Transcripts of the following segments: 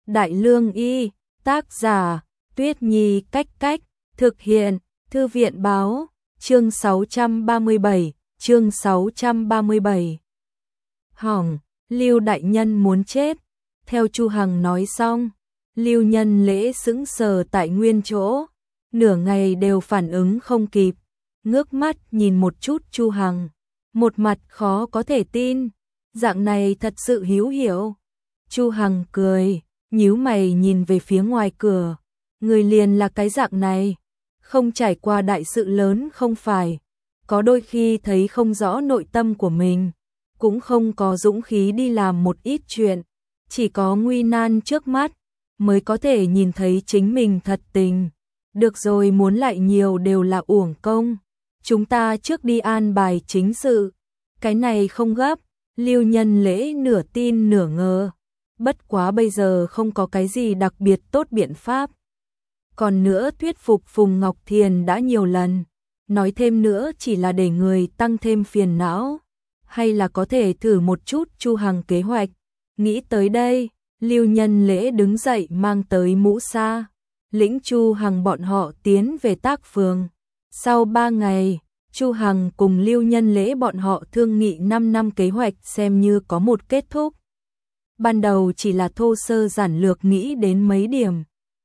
Đại Lương Y, tác giả, Tuyết Nhi Cách, thực hiện, Thư viện báo, chương 637, chương 637. Hỏng, Lưu đại nhân muốn chết. Theo Chu Hằng nói xong, Lưu Nhân Lễ sững sờ tại nguyên chỗ, nửa ngày đều phản ứng không kịp, ngước mắt nhìn một chút Chu Hằng, một mặt khó có thể tin, dạng này thật sự hữu hiệu. Chu Hằng cười, nhíu mày nhìn về phía ngoài cửa, người liền là cái dạng này, không trải qua đại sự lớn không phải, có đôi khi thấy không rõ nội tâm của mình, cũng không có dũng khí đi làm một ít chuyện, chỉ có nguy nan trước mắt mới có thể nhìn thấy chính mình thật tình. Được rồi, muốn lại nhiều đều là uổng công. Chúng ta trước đi an bài chính sự. Cái này không gấp. Lưu Nhân Lễ nửa tin nửa ngờ. Bất quá bây giờ không có cái gì đặc biệt tốt biện pháp. Còn nữa thuyết phục Phùng Ngọc Thiền đã nhiều lần. Nói thêm nữa chỉ là để người tăng thêm phiền não. Hay là có thể thử một chút Chu Hằng kế hoạch. Nghĩ tới đây, Lưu Nhân Lễ đứng dậy mang tới mũ sa, lĩnh Chu Hằng bọn họ tiến về Tác Phường. Sau 3 ngày, Chu Hằng cùng Lưu Nhân Lễ bọn họ thương nghị 5 năm kế hoạch xem như có một kết thúc. Ban đầu chỉ là thô sơ giản lược nghĩ đến mấy điểm.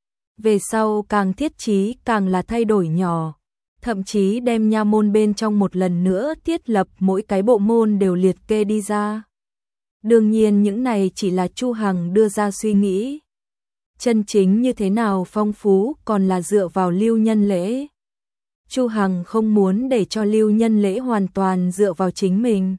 Về sau càng thiết chí càng là thay đổi nhỏ, thậm chí đem nha môn bên trong một lần nữa thiết lập mỗi cái bộ môn đều liệt kê đi ra. Đương nhiên những này chỉ là Chu Hằng đưa ra suy nghĩ. Chân chính như thế nào phong phú còn là dựa vào Lưu Nhân Lễ. Chu Hằng không muốn để cho Lưu Nhân Lễ hoàn toàn dựa vào chính mình.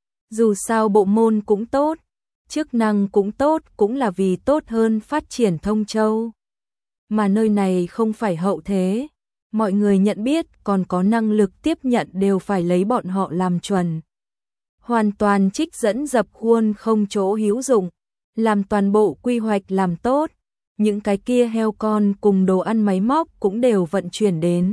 Dù sao bộ môn cũng tốt, chức năng cũng tốt, cũng là vì tốt hơn phát triển Thông Châu. Mà nơi này không phải hậu thế, mọi người nhận biết còn có năng lực tiếp nhận đều phải lấy bọn họ làm chuẩn. Hoàn toàn trích dẫn dập khuôn không chỗ hữu dụng, làm toàn bộ quy hoạch làm tốt, những cái kia heo con cùng đồ ăn máy móc cũng đều vận chuyển đến.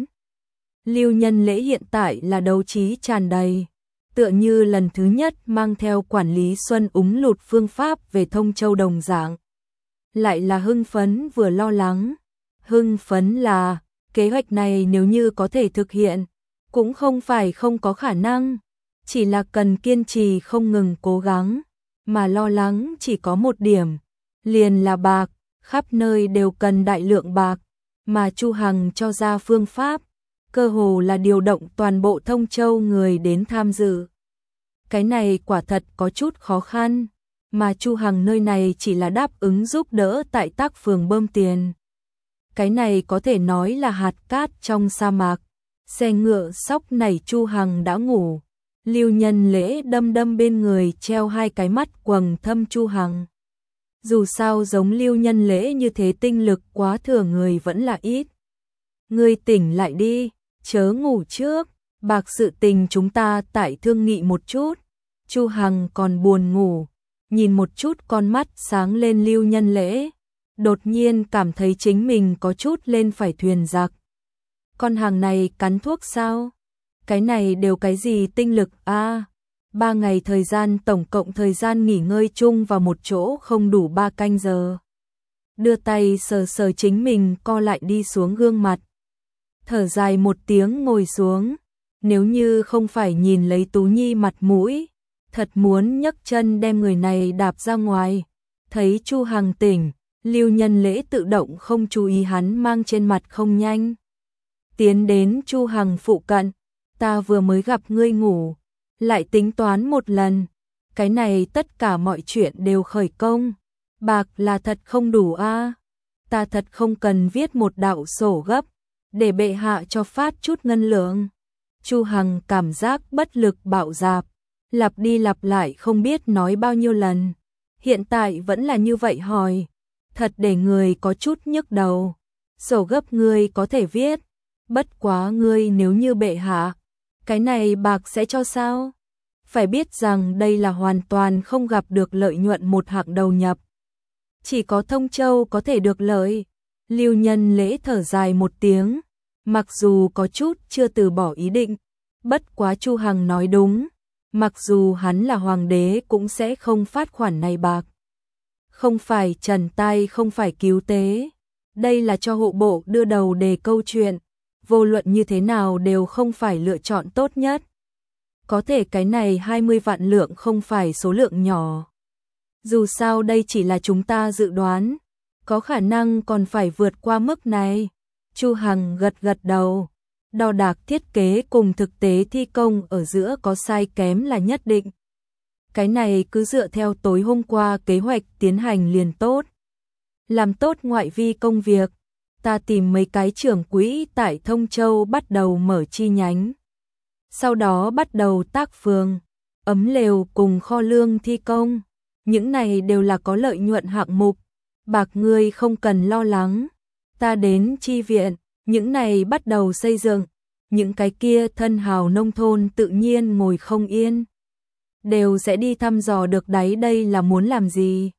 Lưu Nhân Lễ hiện tại là đấu trí tràn đầy, tựa như lần thứ nhất mang theo quản lý Xuân Úng Lụt phương pháp về Thông Châu đồng dạng. Lại là hưng phấn vừa lo lắng, hưng phấn là kế hoạch này nếu như có thể thực hiện, cũng không phải không có khả năng. Chỉ là cần kiên trì không ngừng cố gắng, mà lo lắng chỉ có một điểm, liền là bạc, khắp nơi đều cần đại lượng bạc, mà Chu Hằng cho ra phương pháp, cơ hồ là điều động toàn bộ Thông Châu người đến tham dự. Cái này quả thật có chút khó khăn, mà Chu Hằng nơi này chỉ là đáp ứng giúp đỡ tại Tác Phường bơm tiền. Cái này có thể nói là hạt cát trong sa mạc, xe ngựa sóc này Chu Hằng đã ngủ. Lưu Nhân Lễ đâm bên người treo 2 cái mắt quầng thâm Chu Hằng. Dù sao giống Lưu Nhân Lễ như thế tinh lực quá thừa người vẫn là ít. Ngươi tỉnh lại đi, chớ ngủ trước, bạc sự tình chúng ta tại thương nghị một chút. Chu Hằng còn buồn ngủ, nhìn một chút con mắt sáng lên Lưu Nhân Lễ, đột nhiên cảm thấy chính mình có chút lên phải thuyền giặc. Con hàng này cắn thuốc sao? Cái này đều cái gì tinh lực a? 3 ngày thời gian, tổng cộng thời gian nghỉ ngơi chung vào một chỗ không đủ 3 canh giờ. Đưa tay sờ sờ chính mình co lại đi xuống gương mặt. Thở dài một tiếng ngồi xuống. Nếu như không phải nhìn lấy Tú Nhi mặt mũi, thật muốn nhấc chân đem người này đạp ra ngoài. Thấy Chu Hằng tỉnh, Lưu Nhân Lễ tự động không chú ý hắn mang trên mặt không nhanh. Tiến đến Chu Hằng phụ cận. Ta vừa mới gặp ngươi ngủ, lại tính toán một lần, cái này tất cả mọi chuyện đều khởi công, bạc là thật không đủ a, ta thật không cần viết một đạo sổ gấp, để bệ hạ cho phát chút ngân lượng. Chu Hằng cảm giác bất lực bạo dạp, lặp đi lặp lại không biết nói bao nhiêu lần, hiện tại vẫn là như vậy hỏi, thật để người có chút nhức đầu, sổ gấp ngươi có thể viết, bất quá ngươi nếu như bệ hạ, cái này bạc sẽ cho sao? Phải biết rằng đây là hoàn toàn không gặp được lợi nhuận một hạng đầu nhập. Chỉ có Thông Châu có thể được lợi. Lưu Nhân Lễ thở dài một tiếng, mặc dù có chút chưa từ bỏ ý định, bất quá Chu Hằng nói đúng, mặc dù hắn là hoàng đế cũng sẽ không phát khoản này bạc. Không phải trần tay, không phải cứu tế. Đây là cho hộ bộ đưa đầu đề câu chuyện. Vô luận như thế nào đều không phải lựa chọn tốt nhất. Có thể cái này 20 vạn lượng không phải số lượng nhỏ. Dù sao đây chỉ là chúng ta dự đoán. Có khả năng còn phải vượt qua mức này. Chu Hằng gật gật đầu. Đo đạc thiết kế cùng thực tế thi công ở giữa có sai kém là nhất định. Cái này cứ dựa theo tối hôm qua kế hoạch tiến hành liền tốt. Làm tốt ngoại vi công việc, ta tìm mấy cái trưởng quỹ tại Thông Châu bắt đầu mở chi nhánh. Sau đó bắt đầu tác phường, ấm lều cùng kho lương thi công. Những này đều là có lợi nhuận hạng mục. Bạc ngươi không cần lo lắng. Ta đến chi viện, những này bắt đầu xây dựng. Những cái kia thân hào nông thôn tự nhiên ngồi không yên. Đều sẽ đi thăm dò được đấy, đây là muốn làm gì.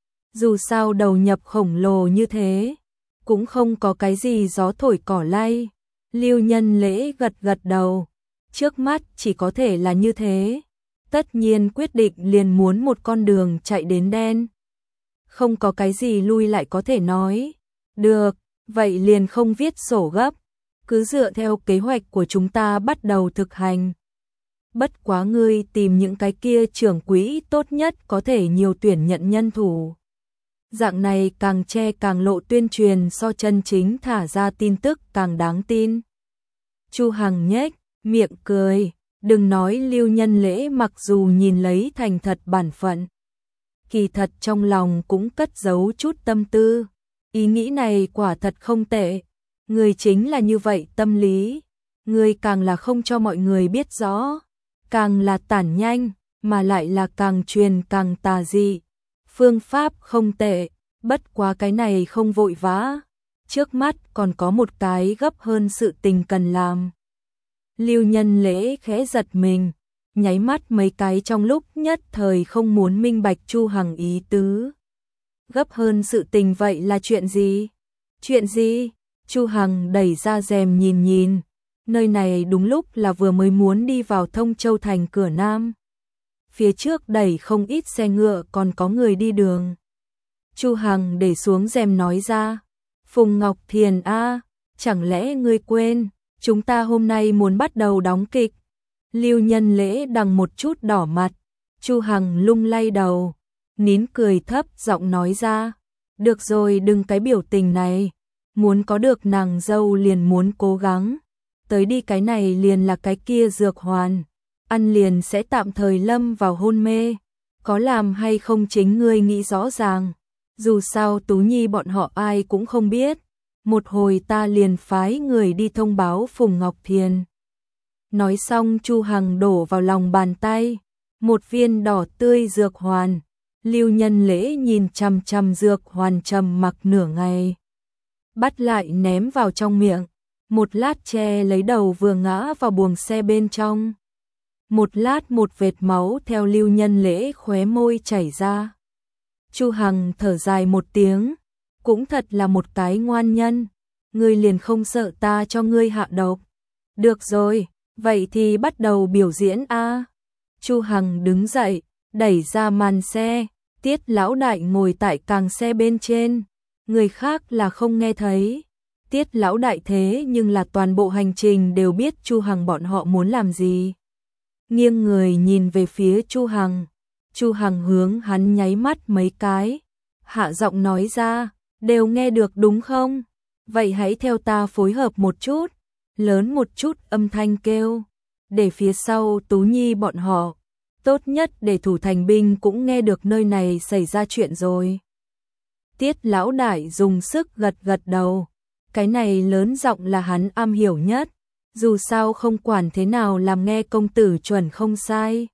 Dù sao đầu nhập khổng lồ như thế, cũng không có cái gì gió thổi cỏ lay. Lưu Nhân Lễ gật gật đầu. Trước mắt chỉ có thể là như thế. Tất nhiên quyết định liền muốn một con đường chạy đến đen. Không có cái gì lui lại có thể nói. Được, vậy liền không viết sổ gấp. Cứ dựa theo kế hoạch của chúng ta bắt đầu thực hành. Bất quá ngươi tìm những cái kia trưởng quỹ tốt nhất có thể nhiều tuyển nhận nhân thủ. Dạng này càng che càng lộ, tuyên truyền so chân chính thả ra tin tức càng đáng tin. Chu Hằng nhếch miệng cười, đừng nói Lưu Nhân Lễ mặc dù nhìn lấy thành thật bản phận, kỳ thật trong lòng cũng cất giấu chút tâm tư. Ý nghĩ này quả thật không tệ. Người chính là như vậy tâm lý. Người càng là không cho mọi người biết rõ, càng là tản nhanh, mà lại là càng truyền càng tà dị. Phương pháp không tệ, bất quá cái này không vội vã. Trước mắt còn có một cái gấp hơn sự tình cần làm. Lưu Nhân Lễ khẽ giật mình, nháy mắt mấy cái trong lúc nhất thời không muốn minh bạch Chu Hằng ý tứ. Gấp hơn sự tình vậy là chuyện gì? Chuyện gì? Chu Hằng đẩy ra rèm nhìn nhìn. Nơi này đúng lúc là vừa mới muốn đi vào Thông Châu thành cửa Nam. Phía trước đẩy không ít xe ngựa, còn có người đi đường. Chu Hằng để xuống rèm nói ra. Phùng Ngọc Thiền a, chẳng lẽ ngươi quên, chúng ta hôm nay muốn bắt đầu đóng kịch. Lưu Nhân Lễ đằng một chút đỏ mặt. Chu Hằng lung lay đầu, nín cười thấp giọng nói ra. Được rồi, đừng cái biểu tình này. Muốn có được nàng dâu liền muốn cố gắng. Tới đi, cái này liền là cái kia dược hoàn. Ăn liền sẽ tạm thời lâm vào hôn mê. Có làm hay không chính ngươi nghĩ rõ ràng. Dù sao Tú Nhi bọn họ ai cũng không biết. Một hồi ta liền phái người đi thông báo Phùng Ngọc Thiền. Nói xong Chu Hằng đổ vào lòng bàn tay một viên đỏ tươi dược hoàn. Lưu Nhân Lễ nhìn chằm chằm dược hoàn trầm mặc nửa ngày, bắt lại ném vào trong miệng. Một lát che lấy đầu vừa ngã vào buồng xe bên trong. Một lát một vệt máu theo Lưu Nhân Lễ khóe môi chảy ra. Chu Hằng thở dài một tiếng, cũng thật là một cái ngoan nhân. Ngươi liền không sợ ta cho ngươi hạ độc? Được rồi, vậy thì bắt đầu biểu diễn a. Chu Hằng đứng dậy, đẩy ra màn xe. Tiết lão đại ngồi tại càng xe bên trên, người khác là không nghe thấy. Tiết lão đại thế nhưng là toàn bộ hành trình đều biết Chu Hằng bọn họ muốn làm gì. Nghiêng người nhìn về phía Chu Hằng. Chu Hằng hướng hắn nháy mắt mấy cái, hạ giọng nói ra, đều nghe được đúng không? Vậy hãy theo ta phối hợp một chút, lớn một chút âm thanh kêu, để phía sau Tú Nhi bọn họ, tốt nhất để thủ thành binh cũng nghe được nơi này xảy ra chuyện rồi. Tiết lão đại dùng sức gật gật đầu, cái này lớn giọng là hắn am hiểu nhất, dù sao không quản thế nào làm nghe công tử chuẩn không sai.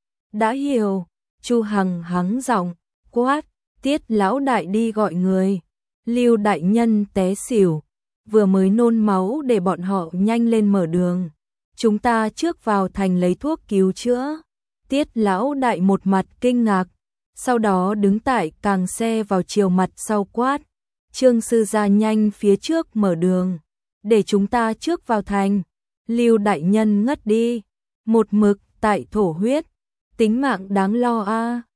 Đã hiểu. Chu Hằng hắng giọng quát, Tiết lão đại đi gọi người. Lưu đại nhân té xỉu, vừa mới nôn máu, để bọn họ nhanh lên mở đường. Chúng ta trước vào thành lấy thuốc cứu chữa. Tiết lão đại một mặt kinh ngạc, sau đó đứng tại càng xe vào chiều mặt sau quát, Trương sư gia nhanh phía trước mở đường, để chúng ta trước vào thành. Lưu đại nhân ngất đi, một mực tại thổ huyết, tính mạng đáng lo a.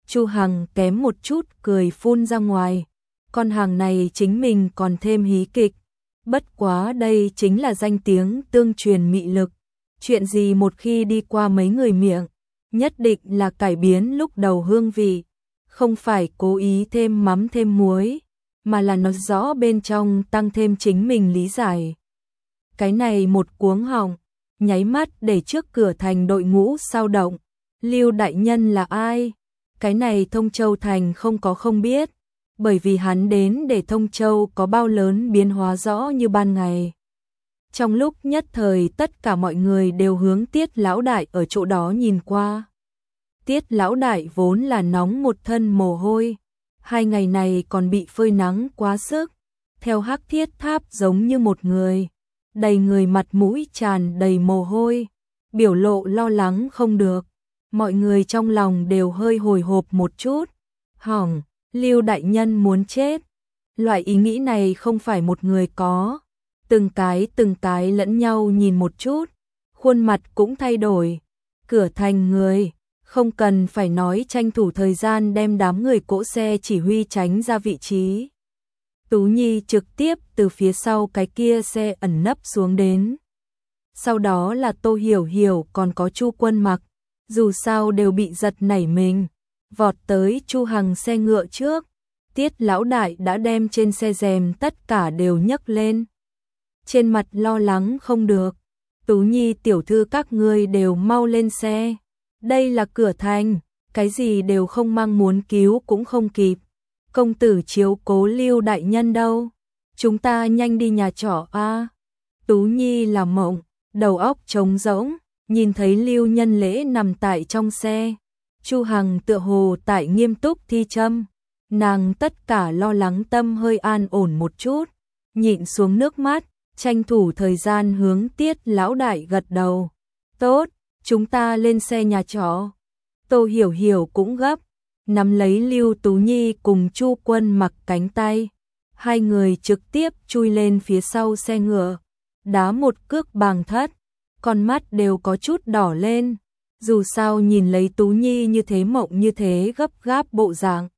Chu Hằng kém một chút cười phun ra ngoài. Con hàng này chính mình còn thêm hí kịch. Bất quá đây chính là danh tiếng tương truyền mị lực. Chuyện gì một khi đi qua mấy người miệng, nhất định là cải biến lúc đầu hương vị. Không phải cố ý thêm mắm thêm muối, mà là nói rõ bên trong tăng thêm chính mình lý giải. Cái này một cuống họng, nháy mắt để trước cửa thành đội ngũ sao động. Lưu đại nhân là ai? Cái này Thông Châu thành không có không biết, bởi vì hắn đến để Thông Châu có bao lớn biến hóa rõ như ban ngày. Trong lúc nhất thời tất cả mọi người đều hướng Tiết lão đại ở chỗ đó nhìn qua. Tiết lão đại vốn là nóng một thân mồ hôi, 2 ngày này còn bị phơi nắng quá sức, theo Hắc Thiết Tháp giống như một người, đầy người mặt mũi tràn đầy mồ hôi, biểu lộ lo lắng không được. Mọi người trong lòng đều hơi hồi hộp một chút. Hỏng, Lưu đại nhân muốn chết. Loại ý nghĩ này không phải một người có. Từng cái lẫn nhau nhìn một chút, khuôn mặt cũng thay đổi. Cửa thành người, không cần phải nói tranh thủ thời gian đem đám người cỗ xe chỉ huy tránh ra vị trí. Tú Nhi trực tiếp từ phía sau cái kia xe ẩn nấp xuống đến. Sau đó là Tô Hiểu Hiểu còn có Chu Quân Mặc, dù sao đều bị giật nảy mình, vọt tới Chu Hằng xe ngựa trước. Tiết lão đại đã đem trên xe rèm tất cả đều nhấc lên. Trên mặt lo lắng không được. Tú Nhi tiểu thư các ngươi đều mau lên xe. Đây là cửa thành, cái gì đều không mang muốn cứu cũng không kịp. Công tử chiếu cố Lưu đại nhân đâu? Chúng ta nhanh đi nhà trọ a. Tú Nhi là mộng, đầu óc trống rỗng, nhìn thấy Lưu Nhân Lễ nằm tại trong xe. Chu Hằng tựa hồ tại nghiêm túc thi châm. Nàng tất cả lo lắng tâm hơi an ổn một chút, nhịn xuống nước mắt, tranh thủ thời gian hướng Tiết lão đại gật đầu. Tốt, chúng ta lên xe nhà trọ. Tô Hiểu Hiểu cũng gấp, nắm lấy Lưu Tú Nhi cùng Chu Quân Mặc cánh tay. Hai người trực tiếp chui lên phía sau xe ngựa, đá một cước Bàng Thất, con mắt đều có chút đỏ lên. Dù sao nhìn lấy Tú Nhi như thế mộng như thế gấp gáp bộ dạng,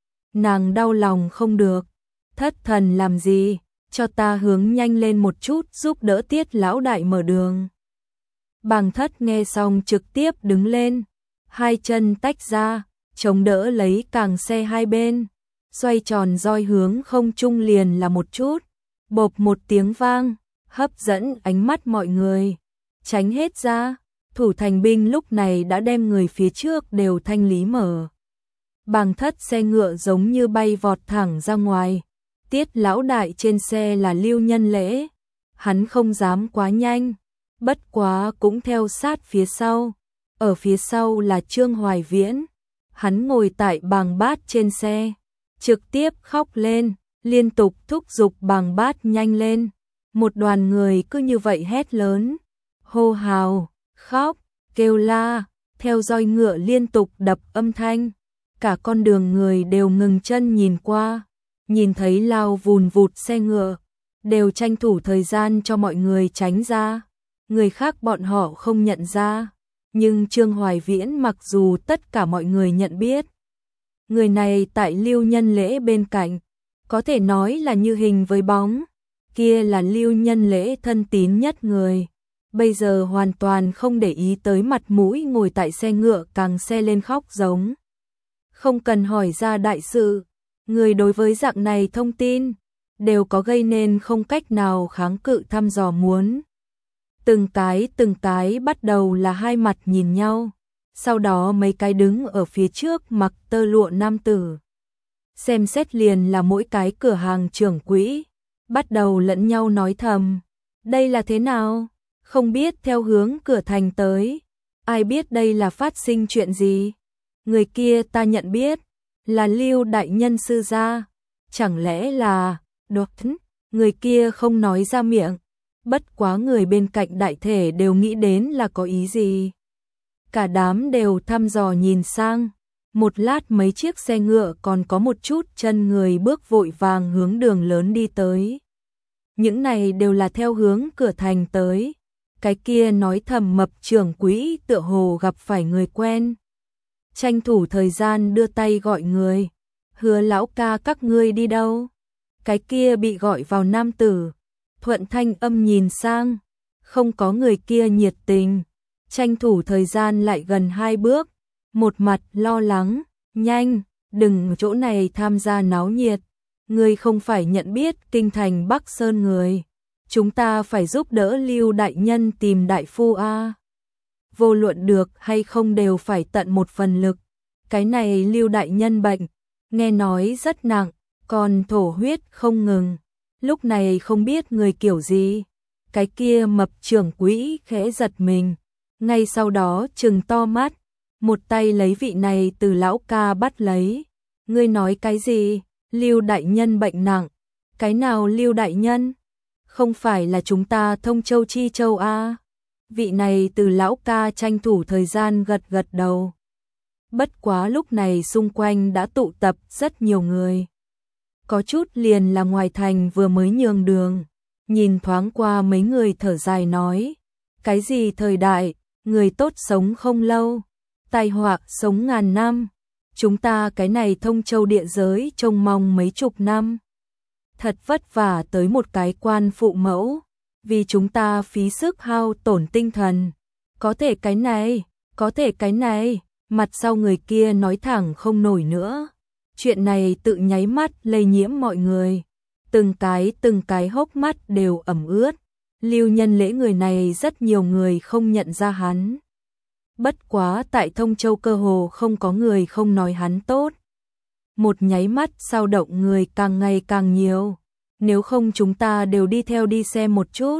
nàng đau lòng không được. Thất thần làm gì, cho ta hướng nhanh lên một chút giúp đỡ Tiết lão đại mở đường. Bàng Thất nghe xong trực tiếp đứng lên, hai chân tách ra, chống đỡ lấy càng xe hai bên, xoay tròn roi hướng không trung liền là một chút, bộp một tiếng vang, hấp dẫn ánh mắt mọi người. Tránh hết ra, thủ thành binh lúc này đã đem người phía trước đều thanh lý mở. Bàng Thất xe ngựa giống như bay vọt thẳng ra ngoài. Tiết lão đại trên xe là Lưu Nhân Lễ, hắn không dám quá nhanh, bất quá cũng theo sát phía sau. Ở phía sau là Trương Hoài Viễn, hắn ngồi tại Bàng Bát trên xe, trực tiếp khóc lên, liên tục thúc giục Bàng Bát nhanh lên. Một đoàn người cứ như vậy hét lớn, hô hào, khóc, kêu la, theo roi ngựa liên tục đập âm thanh. Cả con đường người đều ngừng chân nhìn qua, nhìn thấy lao vùn vụt xe ngựa, đều tranh thủ thời gian cho mọi người tránh ra. Người khác bọn họ không nhận ra, nhưng Trương Hoài Viễn mặc dù tất cả mọi người nhận biết. Người này tại Lưu Nhân Lễ bên cạnh, có thể nói là như hình với bóng, kia là Lưu Nhân Lễ thân tín nhất người. Bây giờ hoàn toàn không để ý tới mặt mũi ngồi tại xe ngựa càng xe lên khóc giống. Không cần hỏi ra đại sự, người đối với dạng này thông tin, đều có gây nên không cách nào kháng cự thăm dò muốn. Từng cái bắt đầu là hai mặt nhìn nhau, sau đó mấy cái đứng ở phía trước mặc tơ lụa nam tử. Xem xét liền là mỗi cái cửa hàng trưởng quỹ, bắt đầu lẫn nhau nói thầm, đây là thế nào? Không biết theo hướng cửa thành tới, ai biết đây là phát sinh chuyện gì? Người kia ta nhận biết, là Lưu đại nhân sư gia, chẳng lẽ là đột người kia không nói ra miệng, bất quá người bên cạnh đại thể đều nghĩ đến là có ý gì. Cả đám đều thăm dò nhìn sang, một lát mấy chiếc xe ngựa còn có một chút chân người bước vội vàng hướng đường lớn đi tới. Những này đều là theo hướng cửa thành tới. Cái kia nói thầm mập trưởng quỹ tựa hồ gặp phải người quen. tranh thủ thời gian đưa tay gọi người. Hứa lão ca các ngươi đi đâu? Cái kia bị gọi vào nam tử. Thuận thanh âm nhìn sang, không có người kia nhiệt tình, tranh thủ thời gian lại gần 2 bước, một mặt lo lắng, nhanh, đừng chỗ này tham gia náo nhiệt, ngươi không phải nhận biết kinh thành Bắc Sơn người, chúng ta phải giúp đỡ Lưu đại nhân tìm đại phu a. Vô luận được hay không đều phải tận một phần lực, cái này Lưu đại nhân bệnh, nghe nói rất nặng, còn thổ huyết không ngừng, lúc này không biết người kiểu gì. Cái kia mập trưởng quỹ khẽ giật mình, ngay sau đó trừng to mắt, một tay lấy vị này từ lão ca bắt lấy. Ngươi nói cái gì? Lưu đại nhân bệnh nặng. Cái nào Lưu đại nhân? Không phải là chúng ta Thông Châu Chi Châu a? Vị này từ lão ca tranh thủ thời gian gật gật đầu. Bất quá lúc này xung quanh đã tụ tập rất nhiều người. Có chút liền là ngoài thành vừa mới nhường đường. Nhìn thoáng qua mấy người thở dài nói, cái gì thời đại, người tốt sống không lâu, tai họa sống ngàn năm, chúng ta cái này Thông Châu địa giới trông mong mấy chục năm. Thật vất vả tới một cái quan phụ mẫu, vì chúng ta phí sức hao tổn tinh thần, có thể cái này, mặt sau người kia nói thẳng không nổi nữa. Chuyện này tự nháy mắt lây nhiễm mọi người. Từng cái hốc mắt đều ẩm ướt. Lưu Nhân Lễ người này rất nhiều người không nhận ra hắn. Bất quá tại Thông Châu cơ hồ không có người không nói hắn tốt. Một nháy mắt sao động người càng ngày càng nhiều. Nếu không chúng ta đều đi theo đi xem một chút.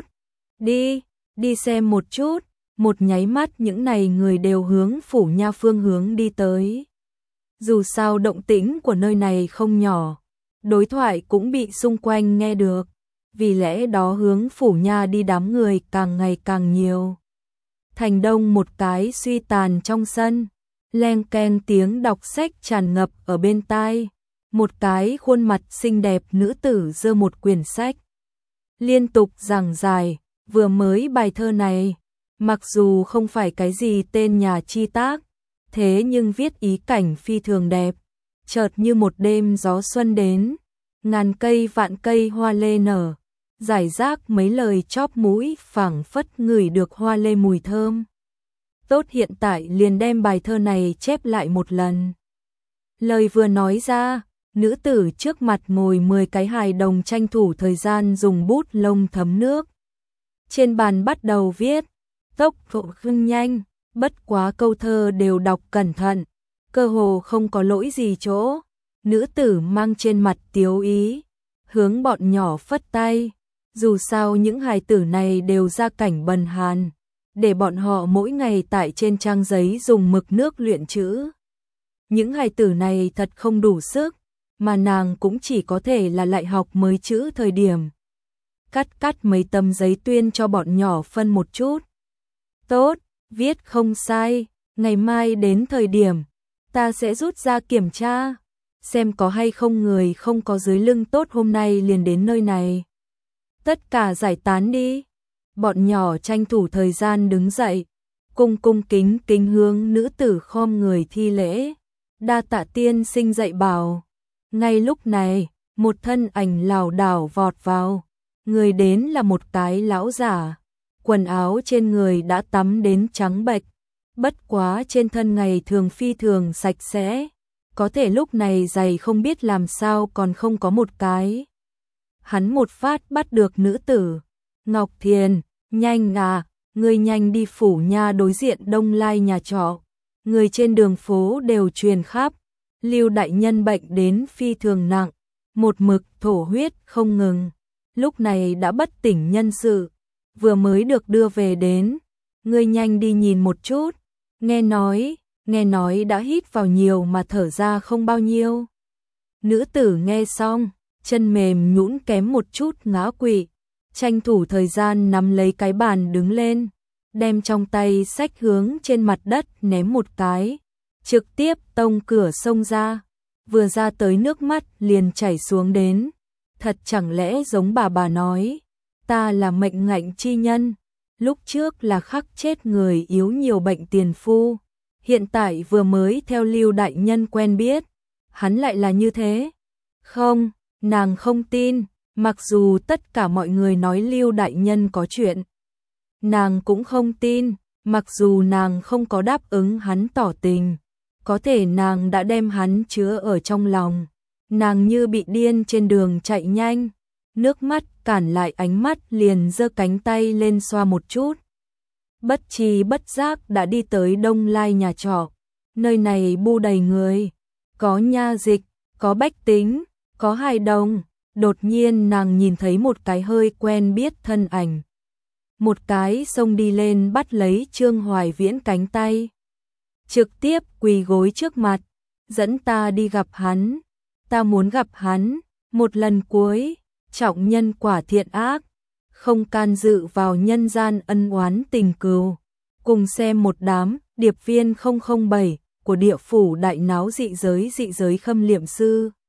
Đi xem một chút. Một nháy mắt những này người đều hướng Phủ Nha phương hướng đi tới. Dù sao động tĩnh của nơi này không nhỏ. Đối thoại cũng bị xung quanh nghe được, vì lẽ đó hướng Phủ Nha đi đám người càng ngày càng nhiều. Thành Đông một cái suy tàn trong sân, leng keng tiếng đọc sách tràn ngập ở bên tai, một cái khuôn mặt xinh đẹp nữ tử giơ một quyển sách. Liên tục giảng giải, vừa mới bài thơ này, mặc dù không phải cái gì tên nhà chi tác, thế nhưng viết ý cảnh phi thường đẹp. Chợt như một đêm gió xuân đến, ngàn cây vạn cây hoa lê nở, giải rác mấy lời chóp mũi phảng phất ngửi được hoa lê mùi thơm. Tốt hiện tại liền đem bài thơ này chép lại một lần. Lời vừa nói ra, nữ tử trước mặt ngồi 10 cái hài đồng tranh thủ thời gian dùng bút lông thấm nước. Trên bàn bắt đầu viết, tốc độ khưng nhanh, bất quá câu thơ đều đọc cẩn thận. Cơ hồ không có lỗi gì chỗ, nữ tử mang trên mặt tiếu ý, hướng bọn nhỏ phất tay, dù sao những hài tử này đều ra cảnh bần hàn, để bọn họ mỗi ngày tại trên trang giấy dùng mực nước luyện chữ. Những hài tử này thật không đủ sức, mà nàng cũng chỉ có thể là lại học mới chữ thời điểm. Cắt mấy tấm giấy tuyên cho bọn nhỏ phân một chút. Tốt, viết không sai, ngày mai đến thời điểm ta sẽ rút ra kiểm tra, xem có hay không người không có dưới lưng tốt hôm nay liền đến nơi này. Tất cả giải tán đi. Bọn nhỏ tranh thủ thời gian đứng dậy, cung kính hướng nữ tử khom người thi lễ. Đa tạ tiên sinh dạy bảo. Ngay lúc này, một thân ảnh lảo đảo vọt vào. Người đến là một cái lão giả, quần áo trên người đã tắm đến trắng bệch. Bất quá trên thân ngày thường phi thường sạch sẽ, có thể lúc này giày không biết làm sao còn không có một cái. Hắn một phát bắt được nữ tử. Ngọc Thiền, nhanh à, ngươi nhanh đi Phủ Nha đối diện Đông Lai nhà trọ. Người trên đường phố đều truyền khắp, Lưu đại nhân bệnh đến phi thường nặng, một mực thổ huyết không ngừng. Lúc này đã bất tỉnh nhân sự, vừa mới được đưa về đến. Ngươi nhanh đi nhìn một chút. Nghe nói đã hít vào nhiều mà thở ra không bao nhiêu. Nữ tử nghe xong, chân mềm nhũn kém một chút ngã quỵ, tranh thủ thời gian nắm lấy cái bàn đứng lên, đem trong tay xách hướng trên mặt đất ném một cái, trực tiếp tông cửa xông ra, vừa ra tới nước mắt liền chảy xuống đến. Thật chẳng lẽ giống bà nói, ta là mệnh ngạnh chi nhân, lúc trước là khắc chết người yếu nhiều bệnh tiền phu, hiện tại vừa mới theo Lưu đại nhân quen biết, hắn lại là như thế. Không, nàng không tin, mặc dù tất cả mọi người nói Lưu đại nhân có chuyện. Nàng cũng không tin, mặc dù nàng không có đáp ứng hắn tỏ tình, có thể nàng đã đem hắn chứa ở trong lòng. Nàng như bị điên trên đường chạy nhanh, nước mắt cản lại ánh mắt liền giơ cánh tay lên xoa một chút. Bất tri bất giác đã đi tới Đông Lai nhà trọ. Nơi này bu đầy người, có nha dịch, có bách tính, có hài đồng. Đột nhiên nàng nhìn thấy một cái hơi quen biết thân ảnh. Một cái xông đi lên bắt lấy Trương Hoài Viễn cánh tay, trực tiếp quỳ gối trước mặt, dẫn ta đi gặp hắn, ta muốn gặp hắn, một lần cuối, trọng nhân quả thiện ác, không can dự vào nhân gian ân oán tình cừu. Cùng xem một đám điệp viên 007 của địa phủ đại náo dị giới khâm liệm sư.